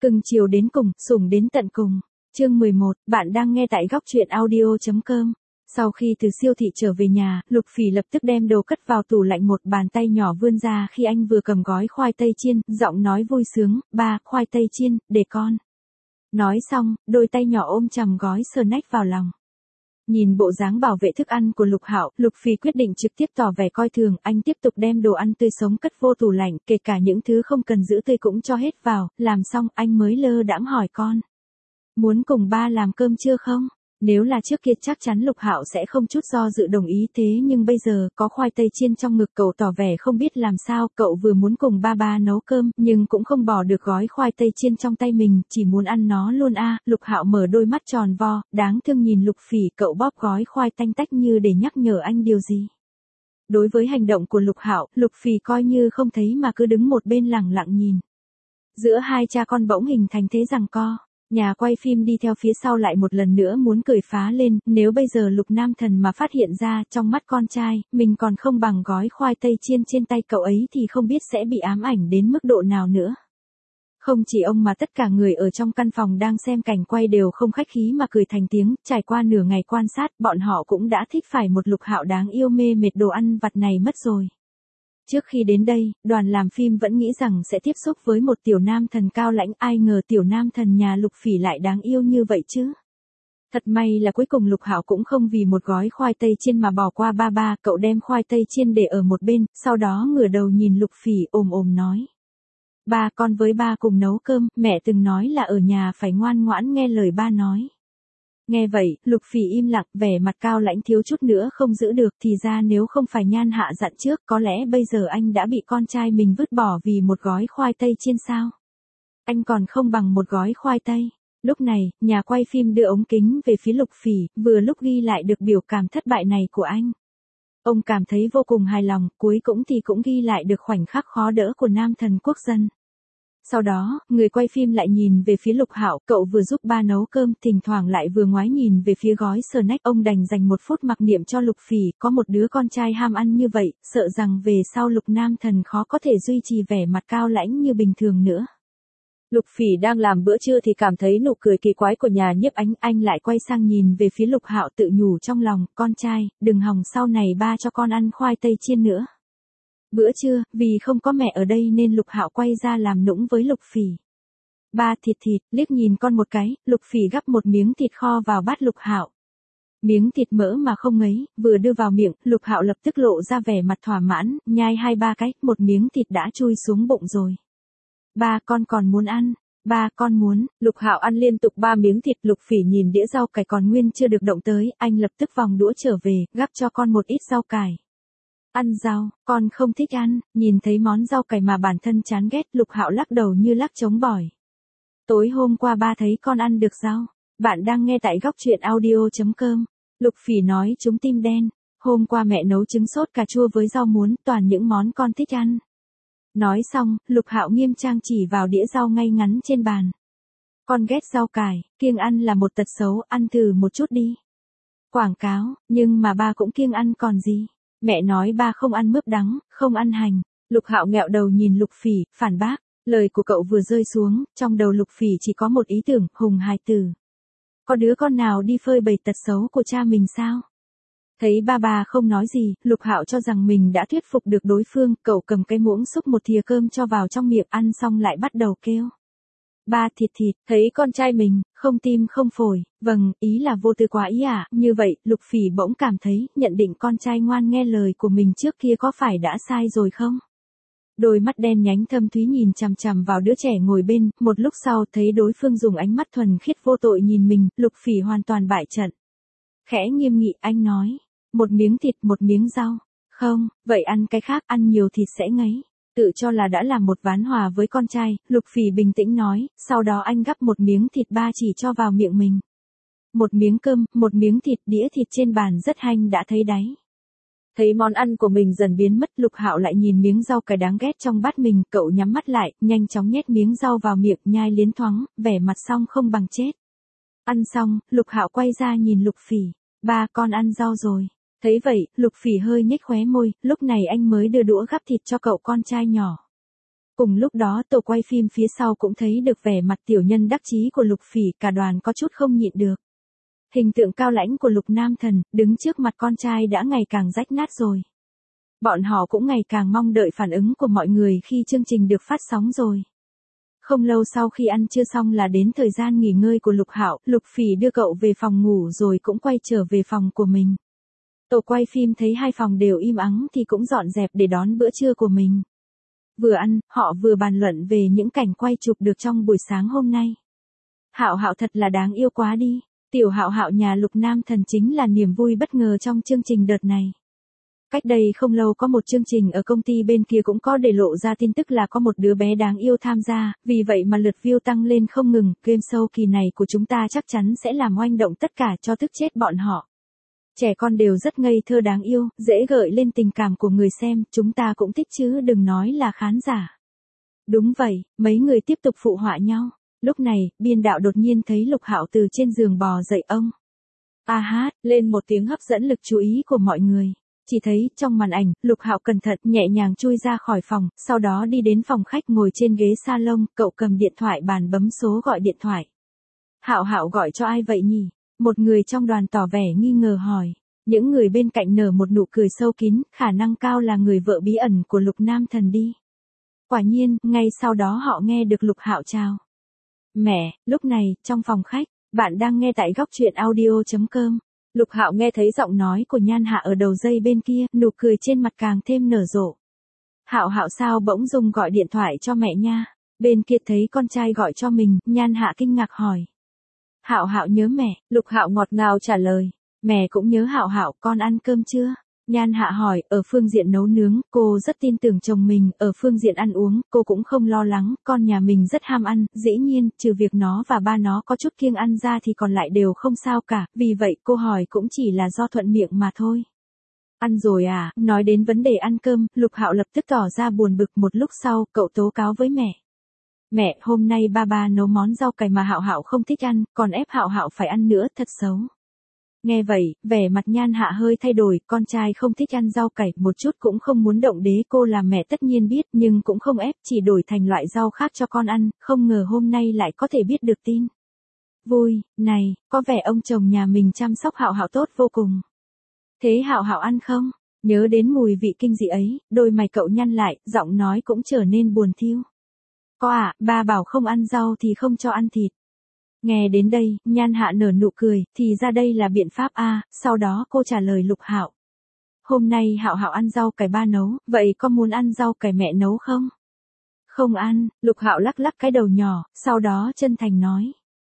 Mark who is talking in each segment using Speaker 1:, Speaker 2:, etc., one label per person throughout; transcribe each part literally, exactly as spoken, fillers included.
Speaker 1: Cưng chiều đến cùng, sủng đến tận cùng. Chương mười một, bạn đang nghe tại góc truyện audio chấm com. Sau khi từ siêu thị trở về nhà, Lục Phỉ lập tức đem đồ cất vào tủ lạnh, một bàn tay nhỏ vươn ra khi anh vừa cầm gói khoai tây chiên, giọng nói vui sướng, ba, khoai tây chiên, để con. Nói xong, đôi tay nhỏ ôm chầm gói snack vào lòng. Nhìn bộ dáng bảo vệ thức ăn của Lục Hạo, Lục Phỉ quyết định trực tiếp tỏ vẻ coi thường, anh tiếp tục đem đồ ăn tươi sống cất vô tủ lạnh, kể cả những thứ không cần giữ tươi cũng cho hết vào, làm xong anh mới lơ đãng hỏi con. Muốn cùng ba làm cơm trưa không? Nếu là trước kia chắc chắn Lục Hạo sẽ không chút do dự đồng ý, thế nhưng bây giờ, có khoai tây chiên trong ngực, cậu tỏ vẻ không biết làm sao, cậu vừa muốn cùng ba ba nấu cơm, nhưng cũng không bỏ được gói khoai tây chiên trong tay mình, chỉ muốn ăn nó luôn a. À. Lục Hạo mở đôi mắt tròn vo, đáng thương nhìn Lục Phỉ, cậu bóp gói khoai tanh tách như để nhắc nhở anh điều gì. Đối với hành động của Lục Hạo, Lục Phỉ coi như không thấy mà cứ đứng một bên lẳng lặng nhìn. Giữa hai cha con bỗng hình thành thế giằng co. Nhà quay phim đi theo phía sau lại một lần nữa muốn cười phá lên, nếu bây giờ Lục Nam Thần mà phát hiện ra trong mắt con trai, mình còn không bằng gói khoai tây chiên trên tay cậu ấy thì không biết sẽ bị ám ảnh đến mức độ nào nữa. Không chỉ ông mà tất cả người ở trong căn phòng đang xem cảnh quay đều không khách khí mà cười thành tiếng, trải qua nửa ngày quan sát, bọn họ cũng đã thích phải một Lục Hạo đáng yêu mê mệt đồ ăn vặt này mất rồi. Trước khi đến đây, đoàn làm phim vẫn nghĩ rằng sẽ tiếp xúc với một tiểu nam thần cao lãnh, ai ngờ tiểu nam thần nhà Lục Phỉ lại đáng yêu như vậy chứ. Thật may là cuối cùng Lục Hạo cũng không vì một gói khoai tây chiên mà bỏ qua ba ba, cậu đem khoai tây chiên để ở một bên, sau đó ngửa đầu nhìn Lục Phỉ ồm ồm nói. Ba, con với ba cùng nấu cơm, mẹ từng nói là ở nhà phải ngoan ngoãn nghe lời ba nói. Nghe vậy, Lục Phỉ im lặng, vẻ mặt cao lãnh thiếu chút nữa không giữ được, thì ra nếu không phải Nhan Hạ dặn trước, có lẽ bây giờ anh đã bị con trai mình vứt bỏ vì một gói khoai tây chiên sao. Anh còn không bằng một gói khoai tây. Lúc này, nhà quay phim đưa ống kính về phía Lục Phỉ, vừa lúc ghi lại được biểu cảm thất bại này của anh. Ông cảm thấy vô cùng hài lòng, cuối cũng thì cũng ghi lại được khoảnh khắc khó đỡ của nam thần quốc dân. Sau đó, người quay phim lại nhìn về phía Lục Hạo, cậu vừa giúp ba nấu cơm, thỉnh thoảng lại vừa ngoái nhìn về phía gói snack, ông đành dành một phút mặc niệm cho Lục Phỉ, có một đứa con trai ham ăn như vậy, sợ rằng về sau Lục Nam Thần khó có thể duy trì vẻ mặt cao lãnh như bình thường nữa. Lục Phỉ đang làm bữa trưa thì cảm thấy nụ cười kỳ quái của nhà nhiếp ánh, anh lại quay sang nhìn về phía Lục Hạo tự nhủ trong lòng, con trai, đừng hòng sau này ba cho con ăn khoai tây chiên nữa. Bữa trưa, vì không có mẹ ở đây nên Lục Hạo quay ra làm nũng với Lục Phỉ. Ba, thịt thịt, liếc nhìn con một cái, Lục Phỉ gắp một miếng thịt kho vào bát Lục Hạo. Miếng thịt mỡ mà không ngấy, vừa đưa vào miệng, Lục Hạo lập tức lộ ra vẻ mặt thỏa mãn, nhai hai ba cái, một miếng thịt đã chui xuống bụng rồi. Ba, con còn muốn ăn. Ba, con muốn. Lục Hạo ăn liên tục ba miếng thịt, Lục Phỉ nhìn đĩa rau cải còn nguyên chưa được động tới, anh lập tức vòng đũa trở về, gắp cho con một ít rau cải. Ăn rau, con không thích ăn, nhìn thấy món rau cải mà bản thân chán ghét, Lục Hạo lắc đầu như lắc trống bỏi. Tối hôm qua ba thấy con ăn được rau. Bạn đang nghe tại góc truyện audio chấm com. Lục Phỉ nói trúng tim đen. Hôm qua mẹ nấu trứng sốt cà chua với rau muống, toàn những món con thích ăn. Nói xong, Lục Hạo nghiêm trang chỉ vào đĩa rau ngay ngắn trên bàn. Con ghét rau cải, kiêng ăn là một tật xấu, ăn thử một chút đi. Quảng cáo, nhưng mà ba cũng kiêng ăn còn gì. Mẹ nói ba không ăn mướp đắng, không ăn hành. Lục Hạo nghẹo đầu nhìn Lục Phỉ, phản bác. Lời của cậu vừa rơi xuống, trong đầu Lục Phỉ chỉ có một ý tưởng, hùng hài tử. Có đứa con nào đi phơi bày tật xấu của cha mình sao? Thấy ba bà không nói gì, Lục Hạo cho rằng mình đã thuyết phục được đối phương, cậu cầm cái muỗng xúc một thìa cơm cho vào trong miệng, ăn xong lại bắt đầu kêu. Ba, thịt thịt, thấy con trai mình, không tim không phổi, vâng, ý là vô tư quá ý à, như vậy, Lục Phỉ bỗng cảm thấy, nhận định con trai ngoan nghe lời của mình trước kia có phải đã sai rồi không? Đôi mắt đen nhánh thâm thúy nhìn chằm chằm vào đứa trẻ ngồi bên, một lúc sau thấy đối phương dùng ánh mắt thuần khiết vô tội nhìn mình, Lục Phỉ hoàn toàn bại trận. Khẽ nghiêm nghị anh nói, một miếng thịt một miếng rau, không, vậy ăn cái khác, ăn nhiều thịt sẽ ngấy. Tự cho là đã làm một ván hòa với con trai, Lục Phỉ bình tĩnh nói, sau đó anh gắp một miếng thịt ba chỉ cho vào miệng mình. Một miếng cơm, một miếng thịt, đĩa thịt trên bàn rất hanh đã thấy đáy. Thấy món ăn của mình dần biến mất, Lục Hạo lại nhìn miếng rau cải đáng ghét trong bát mình, cậu nhắm mắt lại, nhanh chóng nhét miếng rau vào miệng, nhai liến thoáng, vẻ mặt xong không bằng chết. Ăn xong, Lục Hạo quay ra nhìn Lục Phỉ, ba, con ăn rau rồi. Thấy vậy, Lục Phỉ hơi nhếch khóe môi, lúc này anh mới đưa đũa gắp thịt cho cậu con trai nhỏ. Cùng lúc đó tổ quay phim phía sau cũng thấy được vẻ mặt tiểu nhân đắc chí của Lục Phỉ, cả đoàn có chút không nhịn được. Hình tượng cao lãnh của Lục Nam Thần, đứng trước mặt con trai đã ngày càng rách nát rồi. Bọn họ cũng ngày càng mong đợi phản ứng của mọi người khi chương trình được phát sóng rồi. Không lâu sau khi ăn trưa xong là đến thời gian nghỉ ngơi của Lục Hạo, Lục Phỉ đưa cậu về phòng ngủ rồi cũng quay trở về phòng của mình. Tổ quay phim thấy hai phòng đều im ắng thì cũng dọn dẹp để đón bữa trưa của mình. Vừa ăn, họ vừa bàn luận về những cảnh quay chụp được trong buổi sáng hôm nay. Hạo Hạo thật là đáng yêu quá đi, tiểu Hạo Hạo nhà Lục Nam Thần chính là niềm vui bất ngờ trong chương trình đợt này. Cách đây không lâu có một chương trình ở công ty bên kia cũng có để lộ ra tin tức là có một đứa bé đáng yêu tham gia, vì vậy mà lượt view tăng lên không ngừng, game show kỳ này của chúng ta chắc chắn sẽ làm oanh động tất cả cho tức chết bọn họ. Trẻ con đều rất ngây thơ đáng yêu, dễ gợi lên tình cảm của người xem, chúng ta cũng thích chứ đừng nói là khán giả. Đúng vậy, mấy người tiếp tục phụ họa nhau. Lúc này, biên đạo đột nhiên thấy Lục Hạo từ trên giường bò dậy ông. A hát, lên một tiếng hấp dẫn lực chú ý của mọi người. Chỉ thấy, trong màn ảnh, Lục Hạo cẩn thận nhẹ nhàng chui ra khỏi phòng, sau đó đi đến phòng khách ngồi trên ghế salon, cậu cầm điện thoại bàn bấm số gọi điện thoại. Hạo Hạo gọi cho ai vậy nhỉ? Một người trong đoàn tỏ vẻ nghi ngờ hỏi. Những người bên cạnh nở một nụ cười sâu kín, khả năng cao là người vợ bí ẩn của Lục Nam Thần đi. Quả nhiên, ngay sau đó họ nghe được Lục Hạo chào. Mẹ, lúc này, trong phòng khách, bạn đang nghe tại góc truyện audio chấm com. Lục Hạo nghe thấy giọng nói của Nhan Hạ ở đầu dây bên kia, nụ cười trên mặt càng thêm nở rộ. Hạo Hạo sao bỗng dùng gọi điện thoại cho mẹ nha? Bên kia thấy con trai gọi cho mình, Nhan Hạ kinh ngạc hỏi. Hạo Hạo nhớ mẹ, Lục Hạo ngọt ngào trả lời. Mẹ cũng nhớ Hạo Hạo, con ăn cơm chưa? Nhan Hạ hỏi, ở phương diện nấu nướng, cô rất tin tưởng chồng mình, ở phương diện ăn uống, cô cũng không lo lắng, con nhà mình rất ham ăn, dĩ nhiên, trừ việc nó và ba nó có chút kiêng ăn ra thì còn lại đều không sao cả, vì vậy cô hỏi cũng chỉ là do thuận miệng mà thôi. Ăn rồi à, nói đến vấn đề ăn cơm, Lục Hạo lập tức tỏ ra buồn bực, một lúc sau, cậu tố cáo với mẹ. Mẹ, hôm nay ba ba nấu món rau cải mà Hạo Hạo không thích ăn, còn ép Hạo Hạo phải ăn nữa, thật xấu. Nghe vậy, vẻ mặt Nhan Hạ hơi thay đổi, con trai không thích ăn rau cải, một chút cũng không muốn động đế, cô làm mẹ tất nhiên biết, nhưng cũng không ép, chỉ đổi thành loại rau khác cho con ăn, không ngờ hôm nay lại có thể biết được tin. Vui, này, có vẻ ông chồng nhà mình chăm sóc Hạo Hạo tốt vô cùng. Thế Hạo Hạo ăn không? Nhớ đến mùi vị kinh dị ấy, đôi mày cậu nhăn lại, giọng nói cũng trở nên buồn thiu. Có à, ba bảo không ăn rau thì không cho ăn thịt. Nghe đến đây, Nhan Hạ nở nụ cười, thì ra đây là biện pháp a, sau đó cô trả lời Lục Hạo. Hôm nay Hạo Hạo ăn rau cải ba nấu, vậy có muốn ăn rau cải mẹ nấu không? Không ăn, Lục Hạo lắc lắc cái đầu nhỏ, sau đó chân thành nói.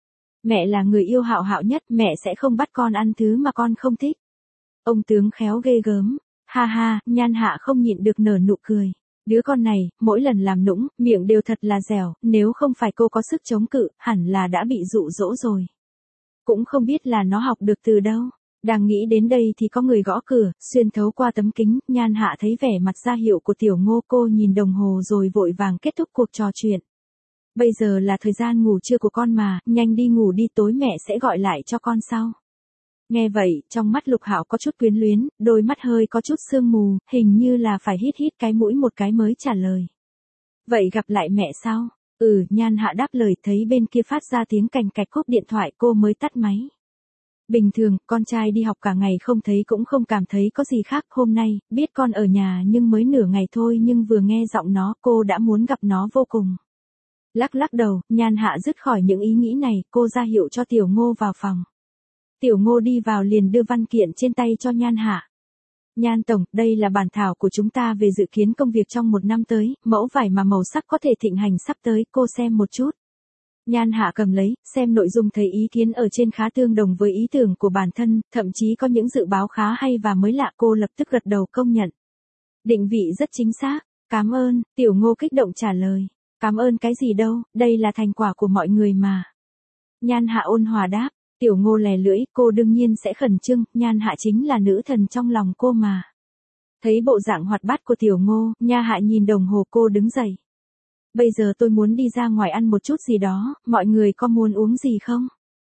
Speaker 1: Mẹ là người yêu Hạo Hạo nhất, mẹ sẽ không bắt con ăn thứ mà con không thích. Ông tướng khéo ghê gớm, ha ha, Nhan Hạ không nhịn được nở nụ cười. Đứa con này, mỗi lần làm nũng, miệng đều thật là dẻo, nếu không phải cô có sức chống cự, hẳn là đã bị dụ dỗ rồi. Cũng không biết là nó học được từ đâu. Đang nghĩ đến đây thì có người gõ cửa, xuyên thấu qua tấm kính, Nhan Hạ thấy vẻ mặt ra hiệu của Tiểu Ngô, cô nhìn đồng hồ rồi vội vàng kết thúc cuộc trò chuyện. Bây giờ là thời gian ngủ trưa của con mà, nhanh đi ngủ đi, tối mẹ sẽ gọi lại cho con sau. Nghe vậy, trong mắt Lục Hạo có chút quyến luyến, đôi mắt hơi có chút sương mù, hình như là phải hít hít cái mũi một cái mới trả lời. Vậy gặp lại mẹ sao? Ừ, Nhan Hạ đáp lời, thấy bên kia phát ra tiếng cành cạch cúp điện thoại, cô mới tắt máy. Bình thường, con trai đi học cả ngày không thấy cũng không cảm thấy có gì khác, hôm nay, biết con ở nhà nhưng mới nửa ngày thôi nhưng vừa nghe giọng nó, cô đã muốn gặp nó vô cùng. Lắc lắc đầu, Nhan Hạ dứt khỏi những ý nghĩ này, cô ra hiệu cho Tiểu Ngô vào phòng. Tiểu Ngô đi vào liền đưa văn kiện trên tay cho Nhan Hạ. Nhan Tổng, đây là bản thảo của chúng ta về dự kiến công việc trong một năm tới, mẫu vải mà màu sắc có thể thịnh hành sắp tới, cô xem một chút. Nhan Hạ cầm lấy, xem nội dung thấy ý kiến ở trên khá tương đồng với ý tưởng của bản thân, thậm chí có những dự báo khá hay và mới lạ, cô lập tức gật đầu công nhận. Định vị rất chính xác, cảm ơn, Tiểu Ngô kích động trả lời. Cảm ơn cái gì đâu, đây là thành quả của mọi người mà. Nhan Hạ ôn hòa đáp. Tiểu Ngô lè lưỡi, cô đương nhiên sẽ khẩn trương, Nhan Hạ chính là nữ thần trong lòng cô mà. Thấy bộ dạng hoạt bát của Tiểu Ngô, Nha Hạ nhìn đồng hồ, cô đứng dậy. Bây giờ tôi muốn đi ra ngoài ăn một chút gì đó, mọi người có muốn uống gì không?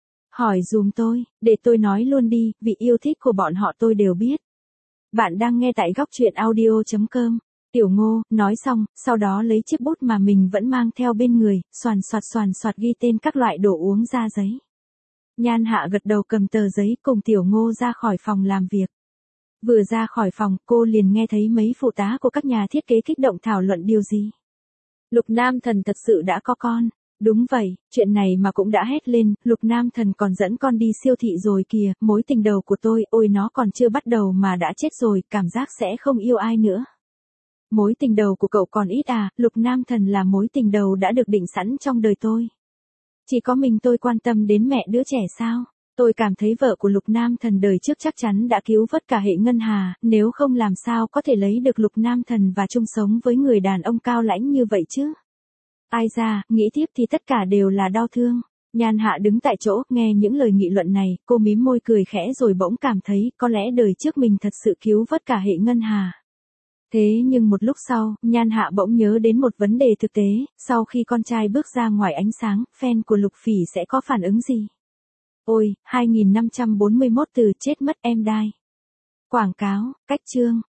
Speaker 1: Hỏi dùm tôi, để tôi nói luôn đi, vị yêu thích của bọn họ tôi đều biết. Bạn đang nghe tại góc truyện audio chấm com. Tiểu Ngô, nói xong, sau đó lấy chiếc bút mà mình vẫn mang theo bên người, xoàn xoạt xoàn xoạt ghi tên các loại đồ uống ra giấy. Nhan Hạ gật đầu cầm tờ giấy cùng Tiểu Ngô ra khỏi phòng làm việc. Vừa ra khỏi phòng, cô liền nghe thấy mấy phụ tá của các nhà thiết kế kích động thảo luận điều gì. Lục Nam Thần thật sự đã có con. Đúng vậy, chuyện này mà cũng đã hét lên, Lục Nam Thần còn dẫn con đi siêu thị rồi kìa, mối tình đầu của tôi, ôi nó còn chưa bắt đầu mà đã chết rồi, cảm giác sẽ không yêu ai nữa. Mối tình đầu của cậu còn ít à, Lục Nam Thần là mối tình đầu đã được định sẵn trong đời tôi. Chỉ có mình tôi quan tâm đến mẹ đứa trẻ sao? Tôi cảm thấy vợ của Lục Nam Thần đời trước chắc chắn đã cứu vớt cả hệ ngân hà, nếu không làm sao có thể lấy được Lục Nam Thần và chung sống với người đàn ông cao lãnh như vậy chứ. Ai ra, nghĩ tiếp thì tất cả đều là đau thương. Nhan Hạ đứng tại chỗ, nghe những lời nghị luận này, cô mím môi cười khẽ rồi bỗng cảm thấy, có lẽ đời trước mình thật sự cứu vớt cả hệ ngân hà. Thế nhưng một lúc sau, Nhan Hạ bỗng nhớ đến một vấn đề thực tế, sau khi con trai bước ra ngoài ánh sáng, fan của Lục Phỉ sẽ có phản ứng gì? Ôi, hai nghìn năm trăm bốn mươi mốt từ chết mất em đai. Quảng cáo, cách chương.